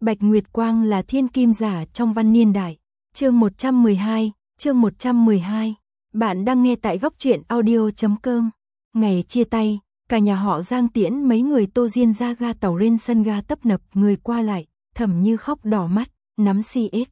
Bạch Nguyệt Quang là thiên kim giả trong văn niên đại. Chương 112. Bạn đang nghe tại góc truyện audio.com. Ngày chia tay, cả nhà họ Giang tiễn mấy người Tô Diên ra ga tàu lên sân ga tấp nập người qua lại, Thẩm Như khóc đỏ mắt, nắm CS.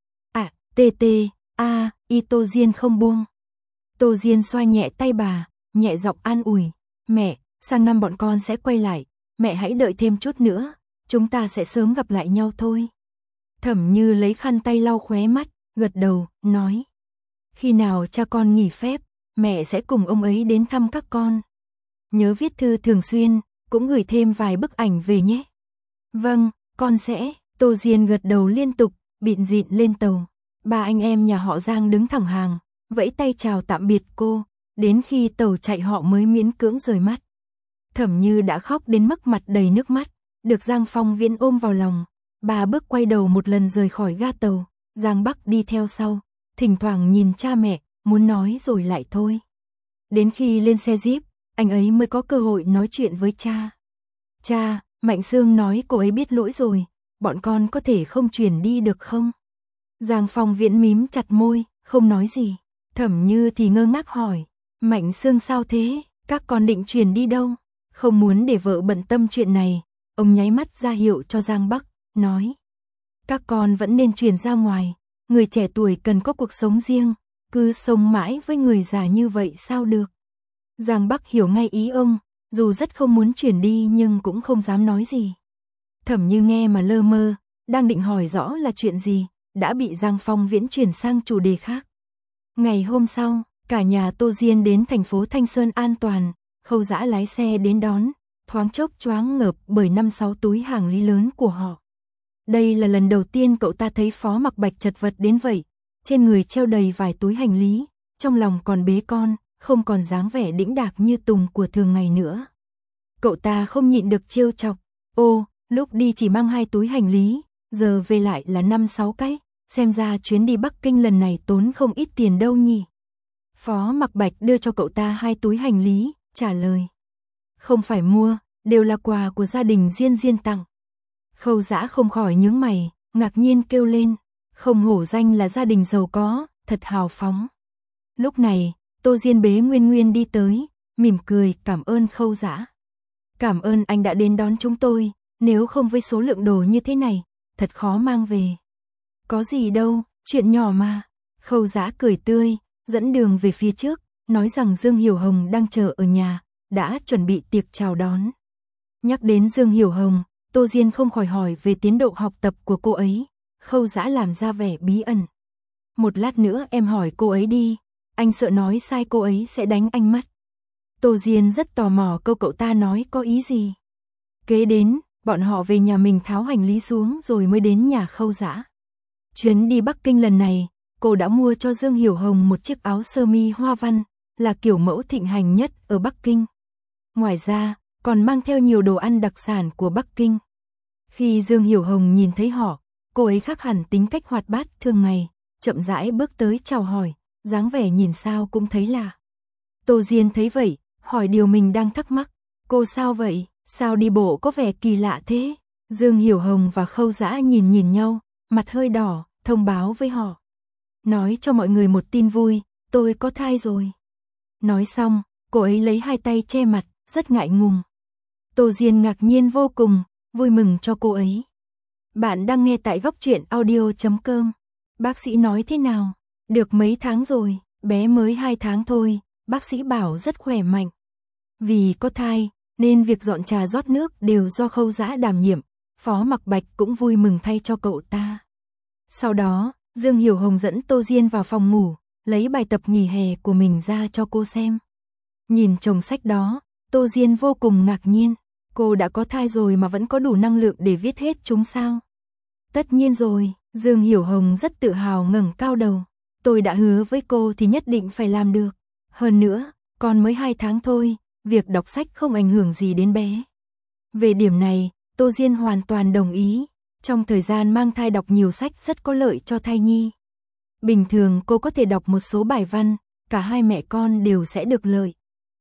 Y Tô Diên không buông. Tô Diên xoa nhẹ tay bà, nhẹ giọng an ủi, mẹ, sang năm bọn con sẽ quay lại, mẹ hãy đợi thêm chút nữa, chúng ta sẽ sớm gặp lại nhau thôi. Thẩm Như lấy khăn tay lau khóe mắt, gật đầu, nói, khi nào cha con nghỉ phép, mẹ sẽ cùng ông ấy đến thăm các con. Nhớ viết thư thường xuyên, cũng gửi thêm vài bức ảnh về nhé. Vâng, con sẽ. Tô Diên gật đầu liên tục, bịn dịn lên tàu. Ba anh em nhà họ Giang đứng thẳng hàng, vẫy tay chào tạm biệt cô, đến khi tàu chạy họ mới miễn cưỡng rời mắt. Thẩm Như đã khóc đến mức mặt đầy nước mắt, được Giang Phong Viễn ôm vào lòng. Bà bước quay đầu một lần rời khỏi ga tàu, Giang Bắc đi theo sau, thỉnh thoảng nhìn cha mẹ, muốn nói rồi lại thôi. Đến khi lên xe Jeep, anh ấy mới có cơ hội nói chuyện với cha. Cha, Mạnh Sương nói cô ấy biết lỗi rồi, bọn con có thể không chuyển đi được không? Giang Phong Viễn mím chặt môi, không nói gì. Thẩm Như thì ngơ ngác hỏi, Mạnh Sương sao thế, các con định chuyển đi đâu? Không muốn để vợ bận tâm chuyện này, ông nháy mắt ra hiệu cho Giang Bắc, nói, các con vẫn nên chuyển ra ngoài, người trẻ tuổi cần có cuộc sống riêng, cứ sống mãi với người già như vậy sao được. Giang Bắc hiểu ngay ý ông, dù rất không muốn chuyển đi nhưng cũng không dám nói gì. Thẩm Như nghe mà lơ mơ, đang định hỏi rõ là chuyện gì, đã bị Giang Phong Viễn chuyển sang chủ đề khác. Ngày hôm sau, cả nhà Tô Diên đến thành phố Thanh Sơn an toàn, Khâu Dã lái xe đến đón, thoáng chốc choáng ngợp bởi 5-6 túi hàng lý lớn của họ. Đây là lần đầu tiên cậu ta thấy Phó Mặc Bạch chật vật đến vậy, trên người treo đầy vài túi hành lý, trong lòng còn bế con, không còn dáng vẻ đĩnh đạc như Tùng của thường ngày nữa. Cậu ta không nhịn được trêu chọc, ô, lúc đi chỉ mang 2 túi hành lý, giờ về lại là 5-6 cái, xem ra chuyến đi Bắc Kinh lần này tốn không ít tiền đâu nhỉ. Phó Mặc Bạch đưa cho cậu ta 2 túi hành lý, trả lời, không phải mua, đều là quà của gia đình Diên tặng. Khâu Dã không khỏi nhướng mày, ngạc nhiên kêu lên, không hổ danh là gia đình giàu có, thật hào phóng. Lúc này, Tô Diên bế Nguyên đi tới, mỉm cười cảm ơn Khâu Dã. Cảm ơn anh đã đến đón chúng tôi, nếu không với số lượng đồ như thế này, thật khó mang về. Có gì đâu, chuyện nhỏ mà. Khâu Dã cười tươi, dẫn đường về phía trước, nói rằng Dương Hiểu Hồng đang chờ ở nhà, đã chuẩn bị tiệc chào đón. Nhắc đến Dương Hiểu Hồng, Tô Diên không khỏi hỏi về tiến độ học tập của cô ấy. Khâu Dã làm ra vẻ bí ẩn. Một lát nữa em hỏi cô ấy đi, anh sợ nói sai cô ấy sẽ đánh anh mất. Tô Diên rất tò mò câu cậu ta nói có ý gì. Kế đến, bọn họ về nhà mình tháo hành lý xuống rồi mới đến nhà Khâu Dã. Chuyến đi Bắc Kinh lần này, cô đã mua cho Dương Hiểu Hồng một chiếc áo sơ mi hoa văn, là kiểu mẫu thịnh hành nhất ở Bắc Kinh. Ngoài ra, còn mang theo nhiều đồ ăn đặc sản của Bắc Kinh. Khi Dương Hiểu Hồng nhìn thấy họ, cô ấy khác hẳn tính cách hoạt bát thường ngày, chậm rãi bước tới chào hỏi, dáng vẻ nhìn sao cũng thấy lạ. Tô Diên thấy vậy, hỏi điều mình đang thắc mắc, cô sao vậy, sao đi bộ có vẻ kỳ lạ thế? Dương Hiểu Hồng và Khâu Dã nhìn nhau, mặt hơi đỏ, thông báo với họ. Nói cho mọi người một tin vui, tôi có thai rồi. Nói xong, cô ấy lấy 2 tay che mặt, rất ngại ngùng. Tô Diên ngạc nhiên vô cùng, vui mừng cho cô ấy. Bạn đang nghe tại góc truyện audio.com. Bác sĩ nói thế nào? Được mấy tháng rồi, bé mới 2 tháng thôi, bác sĩ bảo rất khỏe mạnh. Vì có thai, nên việc dọn trà rót nước đều do Khâu Dã đảm nhiệm, Phó Mặc Bạch cũng vui mừng thay cho cậu ta. Sau đó, Dương Hiểu Hồng dẫn Tô Diên vào phòng ngủ, lấy bài tập nghỉ hè của mình ra cho cô xem. Nhìn chồng sách đó, Tô Diên vô cùng ngạc nhiên, cô đã có thai rồi mà vẫn có đủ năng lượng để viết hết chúng sao? Tất nhiên rồi, Dương Hiểu Hồng rất tự hào ngẩng cao đầu, tôi đã hứa với cô thì nhất định phải làm được. Hơn nữa, con mới 2 tháng thôi, việc đọc sách không ảnh hưởng gì đến bé. Về điểm này, Tô Diên hoàn toàn đồng ý, trong thời gian mang thai đọc nhiều sách rất có lợi cho thai nhi. Bình thường cô có thể đọc một số bài văn, cả hai mẹ con đều sẽ được lợi.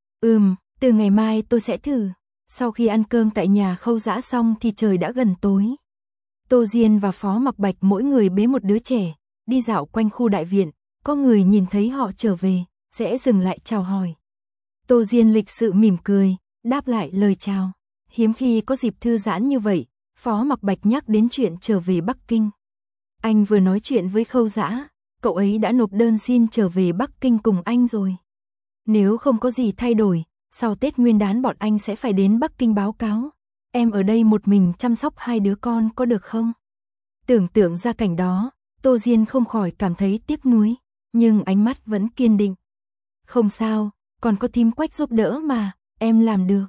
Từ ngày mai tôi sẽ thử. Sau khi ăn cơm tại nhà Khâu Dã xong thì trời đã gần tối. Tô Diên và Phó Mặc Bạch mỗi người bế một đứa trẻ, đi dạo quanh khu đại viện, có người nhìn thấy họ trở về, sẽ dừng lại chào hỏi. Tô Diên lịch sự mỉm cười, đáp lại lời chào. Hiếm khi có dịp thư giãn như vậy, Phó Mặc Bạch nhắc đến chuyện trở về Bắc Kinh. Anh vừa nói chuyện với Khâu Dã, cậu ấy đã nộp đơn xin trở về Bắc Kinh cùng anh rồi. Nếu không có gì thay đổi, sau Tết Nguyên đán bọn anh sẽ phải đến Bắc Kinh báo cáo. Em ở đây một mình chăm sóc hai đứa con có được không? Tưởng tượng ra cảnh đó, Tô Diên không khỏi cảm thấy tiếc nuối, nhưng ánh mắt vẫn kiên định. Không sao, còn có thím Quách giúp đỡ mà, em làm được.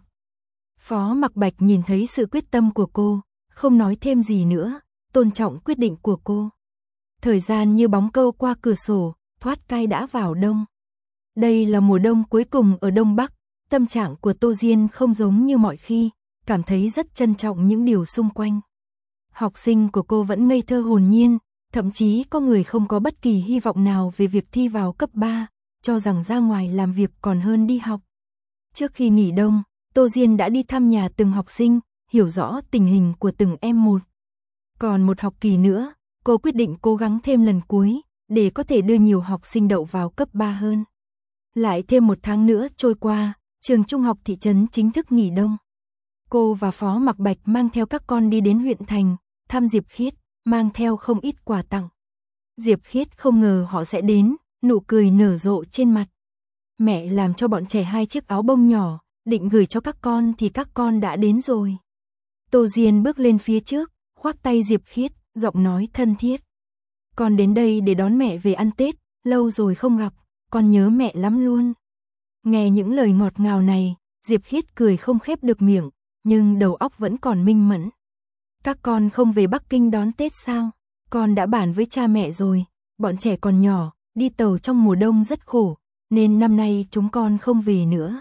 Phó Mặc Bạch nhìn thấy sự quyết tâm của cô, không nói thêm gì nữa, tôn trọng quyết định của cô. Thời gian như bóng câu qua cửa sổ, thoát cai đã vào đông. Đây là mùa đông cuối cùng ở Đông Bắc, tâm trạng của Tô Diên không giống như mọi khi, cảm thấy rất trân trọng những điều xung quanh. Học sinh của cô vẫn ngây thơ hồn nhiên, thậm chí có người không có bất kỳ hy vọng nào về việc thi vào cấp 3, cho rằng ra ngoài làm việc còn hơn đi học. Trước khi nghỉ đông, Tô Diên đã đi thăm nhà từng học sinh, hiểu rõ tình hình của từng em một. Còn một học kỳ nữa, cô quyết định cố gắng thêm lần cuối, để có thể đưa nhiều học sinh đậu vào cấp 3 hơn. Lại thêm một tháng nữa trôi qua, trường trung học thị trấn chính thức nghỉ đông. Cô và Phó Mặc Bạch mang theo các con đi đến huyện thành, thăm Diệp Khiết, mang theo không ít quà tặng. Diệp Khiết không ngờ họ sẽ đến, nụ cười nở rộ trên mặt. Mẹ làm cho bọn trẻ 2 chiếc áo bông nhỏ, định gửi cho các con thì các con đã đến rồi. Tô Diên bước lên phía trước, khoác tay Diệp Khiết, giọng nói thân thiết. Con đến đây để đón mẹ về ăn Tết, lâu rồi không gặp, con nhớ mẹ lắm luôn. Nghe những lời ngọt ngào này, Diệp Khiết cười không khép được miệng, nhưng đầu óc vẫn còn minh mẫn. Các con không về Bắc Kinh đón Tết sao? Con đã bàn với cha mẹ rồi, bọn trẻ còn nhỏ, đi tàu trong mùa đông rất khổ, nên năm nay chúng con không về nữa.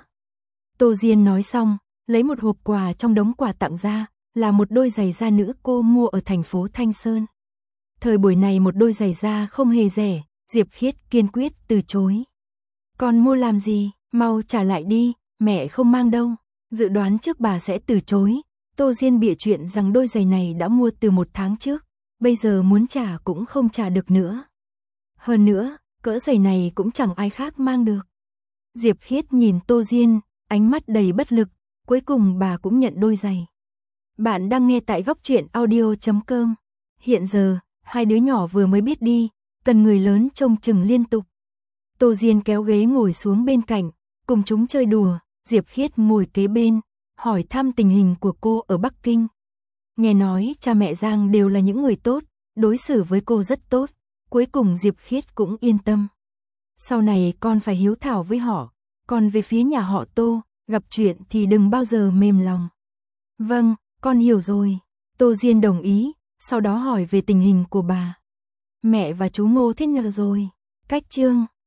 Tô Diên nói xong, lấy một hộp quà trong đống quà tặng ra, là một đôi giày da nữ cô mua ở thành phố Thanh Sơn. Thời buổi này một đôi giày da không hề rẻ, Diệp Khiết kiên quyết từ chối. Con mua làm gì, mau trả lại đi, mẹ không mang đâu. Dự đoán trước bà sẽ từ chối, Tô Diên bịa chuyện rằng đôi giày này đã mua từ 1 tháng trước, bây giờ muốn trả cũng không trả được nữa. Hơn nữa, cỡ giày này cũng chẳng ai khác mang được. Diệp Khiết nhìn Tô Diên, ánh mắt đầy bất lực, cuối cùng bà cũng nhận đôi giày. Bạn đang nghe tại góc truyện audio.com. Hiện giờ, hai đứa nhỏ vừa mới biết đi, cần người lớn trông chừng liên tục. Tô Diên kéo ghế ngồi xuống bên cạnh, cùng chúng chơi đùa, Diệp Khiết ngồi kế bên, hỏi thăm tình hình của cô ở Bắc Kinh. Nghe nói cha mẹ Giang đều là những người tốt, đối xử với cô rất tốt, cuối cùng Diệp Khiết cũng yên tâm. Sau này con phải hiếu thảo với họ, còn về phía nhà họ Tô, gặp chuyện thì đừng bao giờ mềm lòng. Vâng, con hiểu rồi. Tô Diên đồng ý, sau đó hỏi về tình hình của bà. Mẹ và chú Ngô thế nào rồi? Cách chương